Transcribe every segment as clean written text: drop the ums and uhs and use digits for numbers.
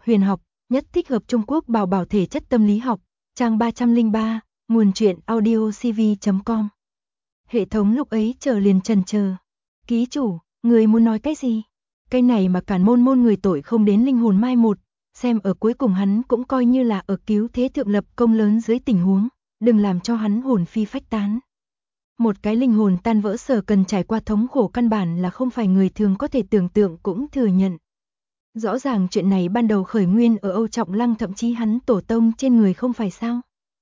huyền học, nhất thích hợp Trung Quốc bảo bảo thể chất tâm lý học, trang 303, nguồn truyện audiocv.com. Hệ thống lúc ấy chờ liền chần chờ. Ký chủ, người muốn nói cái gì? Cái này mà cản môn người tội không đến linh hồn mai một, xem ở cuối cùng hắn cũng coi như là ở cứu thế thượng lập công lớn dưới tình huống, đừng làm cho hắn hồn phi phách tán. Một cái linh hồn tan vỡ sở cần trải qua thống khổ căn bản là không phải người thường có thể tưởng tượng cũng thừa nhận. Rõ ràng chuyện này ban đầu khởi nguyên ở Âu Trọng Lăng, thậm chí hắn tổ tông trên người không phải sao.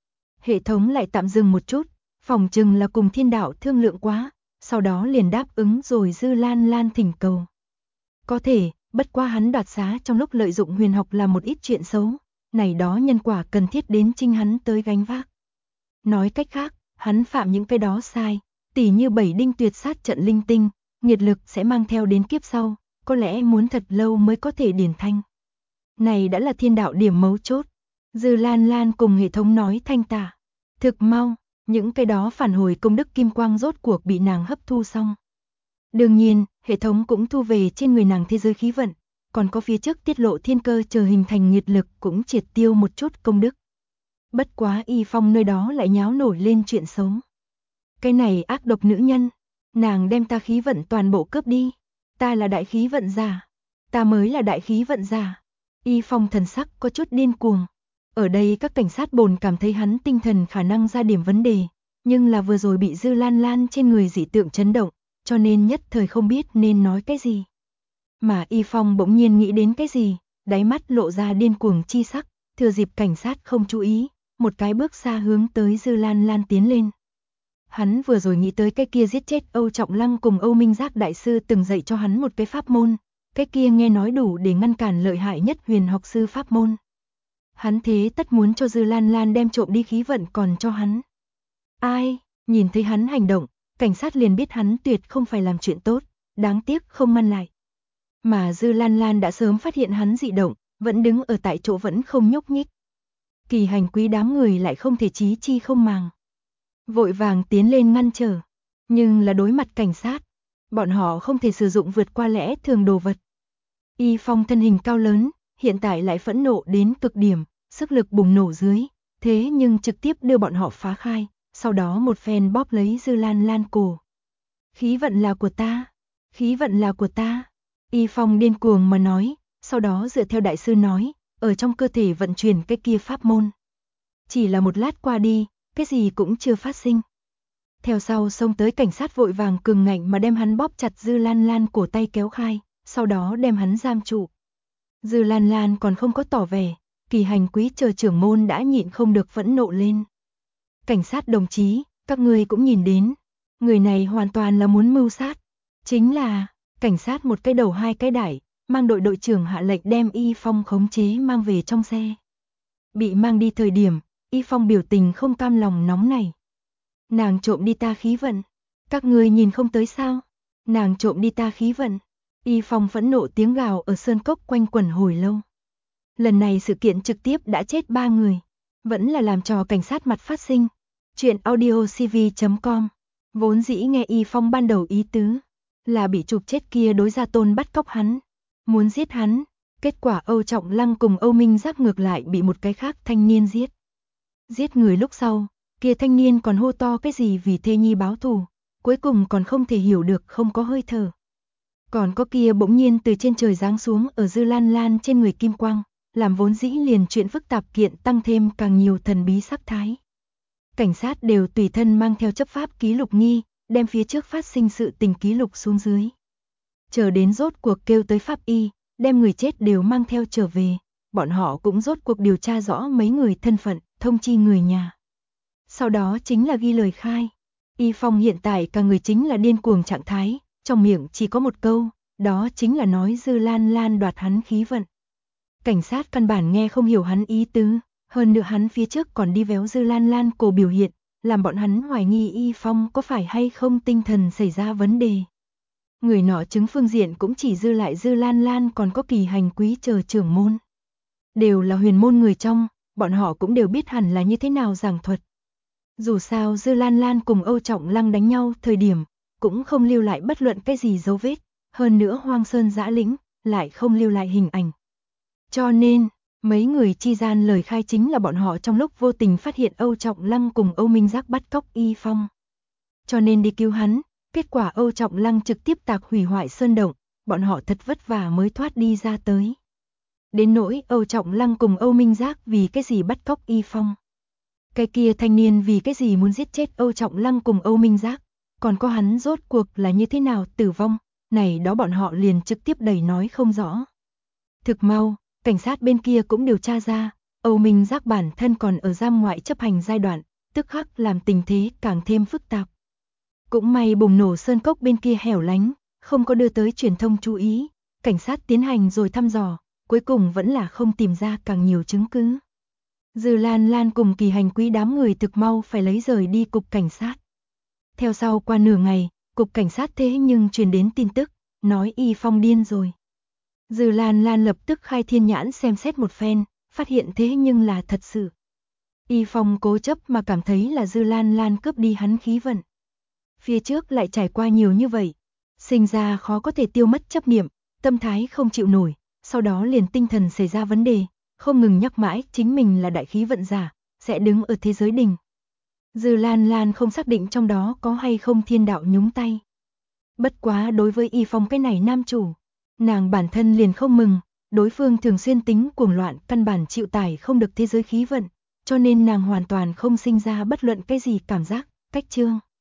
Hệ thống lại tạm dừng một chút, phòng chừng là cùng thiên đạo thương lượng quá, sau đó liền đáp ứng rồi Dư Lan Lan thỉnh cầu. Có thể, bất qua hắn đoạt xá trong lúc lợi dụng huyền học là một ít chuyện xấu, này đó nhân quả cần thiết đến chính hắn tới gánh vác. Nói cách khác, hắn phạm những cái đó sai, tỉ như 7 đinh tuyệt sát trận linh tinh, nghiệt lực sẽ mang theo đến kiếp sau, có lẽ muốn thật lâu mới có thể điển thanh. Này đã là thiên đạo điểm mấu chốt. Dư Lan Lan cùng hệ thống nói thanh tả. Thực mau, những cái đó phản hồi công đức kim quang rốt cuộc bị nàng hấp thu xong. Đương nhiên, hệ thống cũng thu về trên người nàng thế giới khí vận, còn có phía trước tiết lộ thiên cơ chờ hình thành nghiệt lực cũng triệt tiêu một chút công đức. Bất quá Y Phong nơi đó lại nháo nổi lên chuyện xấu. Cái này ác độc nữ nhân, nàng đem ta khí vận toàn bộ cướp đi. Ta là đại khí vận giả, ta mới là đại khí vận giả. Y Phong thần sắc có chút điên cuồng. Ở đây các cảnh sát bồn cảm thấy hắn tinh thần khả năng ra điểm vấn đề, nhưng là vừa rồi bị Dư Lan Lan trên người dị tượng chấn động, cho nên nhất thời không biết nên nói cái gì. Mà Y Phong bỗng nhiên nghĩ đến cái gì, đáy mắt lộ ra điên cuồng chi sắc, thừa dịp cảnh sát không chú ý, một cái bước xa hướng tới Dư Lan Lan tiến lên. Hắn vừa rồi nghĩ tới cái kia giết chết Âu Trọng Lăng cùng Âu Minh Giác đại sư từng dạy cho hắn một cái pháp môn, cái kia nghe nói đủ để ngăn cản lợi hại nhất huyền học sư pháp môn. Hắn thế tất muốn cho Dư Lan Lan đem trộm đi khí vận còn cho hắn. Ai, nhìn thấy hắn hành động, cảnh sát liền biết hắn tuyệt không phải làm chuyện tốt, đáng tiếc không ngăn lại. Mà Dư Lan Lan đã sớm phát hiện hắn dị động, vẫn đứng ở tại chỗ vẫn không nhúc nhích. Kỳ Hành Quý đám người lại không thể chí chi không màng. Vội vàng tiến lên ngăn trở, nhưng là đối mặt cảnh sát, bọn họ không thể sử dụng vượt qua lẽ thường đồ vật. Y Phong thân hình cao lớn, hiện tại lại phẫn nộ đến cực điểm, sức lực bùng nổ dưới, thế nhưng trực tiếp đưa bọn họ phá khai, sau đó một phen bóp lấy Dư Lan Lan cổ. Khí vận là của ta, khí vận là của ta. Y Phong điên cuồng mà nói, sau đó dựa theo đại sư nói, ở trong cơ thể vận chuyển cái kia pháp môn. Chỉ là một lát qua đi, cái gì cũng chưa phát sinh. Theo sau xông tới cảnh sát vội vàng cường ngạnh mà đem hắn bóp chặt Dư Lan Lan cổ tay kéo khai, sau đó đem hắn giam trụ. Dư Lan Lan còn không có tỏ vẻ, Kỳ Hành Quý chờ trưởng môn đã nhịn không được phẫn nộ lên. Cảnh sát đồng chí, các người cũng nhìn đến, người này hoàn toàn là muốn mưu sát. Chính là, cảnh sát một cái đầu hai cái đải, mang đội trưởng hạ lệnh đem Y Phong khống chế mang về trong xe. Bị mang đi thời điểm, Y Phong biểu tình không cam lòng nóng này. Nàng trộm đi ta khí vận, các người nhìn không tới sao? Nàng trộm đi ta khí vận. Y Phong phẫn nộ tiếng gào ở sơn cốc quanh quẩn hồi lâu. Lần này sự kiện trực tiếp đã chết 3 người, vẫn là làm trò cảnh sát mặt phát sinh. Chuyện audiocv.com. Vốn dĩ nghe Y Phong ban đầu ý tứ là bị chụp chết kia đối gia tôn bắt cóc hắn, muốn giết hắn, kết quả Âu Trọng Lăng cùng Âu Minh Giác ngược lại bị một cái khác thanh niên giết. Giết người lúc sau, kia thanh niên còn hô to cái gì vì thê nhi báo thù, cuối cùng còn không thể hiểu được không có hơi thở. Còn có kia bỗng nhiên từ trên trời giáng xuống ở Dư Lan Lan trên người kim quang, làm vốn dĩ liền chuyện phức tạp kiện tăng thêm càng nhiều thần bí sắc thái. Cảnh sát đều tùy thân mang theo chấp pháp ký lục nghi, đem phía trước phát sinh sự tình ký lục xuống dưới. Chờ đến rốt cuộc kêu tới pháp y, đem người chết đều mang theo trở về, bọn họ cũng rốt cuộc điều tra rõ mấy người thân phận, thông chi người nhà. Sau đó chính là ghi lời khai. Y Phong hiện tại cả người chính là điên cuồng trạng thái, trong miệng chỉ có một câu, đó chính là nói Dư Lan Lan đoạt hắn khí vận. Cảnh sát căn bản nghe không hiểu hắn ý tứ, hơn nữa hắn phía trước còn đi véo Dư Lan Lan cổ biểu hiện, làm bọn hắn hoài nghi Y Phong có phải hay không tinh thần xảy ra vấn đề. Người nọ chứng phương diện cũng chỉ dư lại Dư Lan Lan còn có Kỳ Hành Quý chờ trưởng môn. Đều là huyền môn người trong, bọn họ cũng đều biết hẳn là như thế nào giảng thuật. Dù sao Dư Lan Lan cùng Âu Trọng Lăng đánh nhau thời điểm, cũng không lưu lại bất luận cái gì dấu vết, hơn nữa hoang sơn dã lĩnh, lại không lưu lại hình ảnh. Cho nên, mấy người chi gian lời khai chính là bọn họ trong lúc vô tình phát hiện Âu Trọng Lăng cùng Âu Minh Giác bắt cóc Y Phong. Cho nên đi cứu hắn, kết quả Âu Trọng Lăng trực tiếp tạc hủy hoại sơn động, bọn họ thật vất vả mới thoát đi ra tới. Đến nỗi Âu Trọng Lăng cùng Âu Minh Giác vì cái gì bắt cóc Y Phong. Cái kia thanh niên vì cái gì muốn giết chết Âu Trọng Lăng cùng Âu Minh Giác, còn có hắn rốt cuộc là như thế nào tử vong, này đó bọn họ liền trực tiếp đẩy nói không rõ. Thực mau, cảnh sát bên kia cũng điều tra ra, Âu Minh Giác bản thân còn ở giam ngoại chấp hành giai đoạn, tức khắc làm tình thế càng thêm phức tạp. Cũng may bùng nổ sơn cốc bên kia hẻo lánh, không có đưa tới truyền thông chú ý, cảnh sát tiến hành rồi thăm dò, cuối cùng vẫn là không tìm ra càng nhiều chứng cứ. Dư Lan Lan cùng Kỳ Hành Quý đám người thực mau phải lấy rời đi cục cảnh sát. Theo sau qua nửa ngày, cục cảnh sát thế nhưng truyền đến tin tức, nói Y Phong điên rồi. Dư Lan Lan lập tức khai thiên nhãn xem xét một phen, phát hiện thế nhưng là thật sự. Y Phong cố chấp mà cảm thấy là Dư Lan Lan cướp đi hắn khí vận. Phía trước lại trải qua nhiều như vậy, sinh ra khó có thể tiêu mất chấp niệm, tâm thái không chịu nổi, sau đó liền tinh thần xảy ra vấn đề, không ngừng nhắc mãi chính mình là đại khí vận giả, sẽ đứng ở thế giới đỉnh. Dư Lan Lan không xác định trong đó có hay không thiên đạo nhúng tay. Bất quá đối với Y Phong cái này nam chủ, nàng bản thân liền không mừng, đối phương thường xuyên tính cuồng loạn căn bản chịu tải không được thế giới khí vận, cho nên nàng hoàn toàn không sinh ra bất luận cái gì cảm giác, cách trương.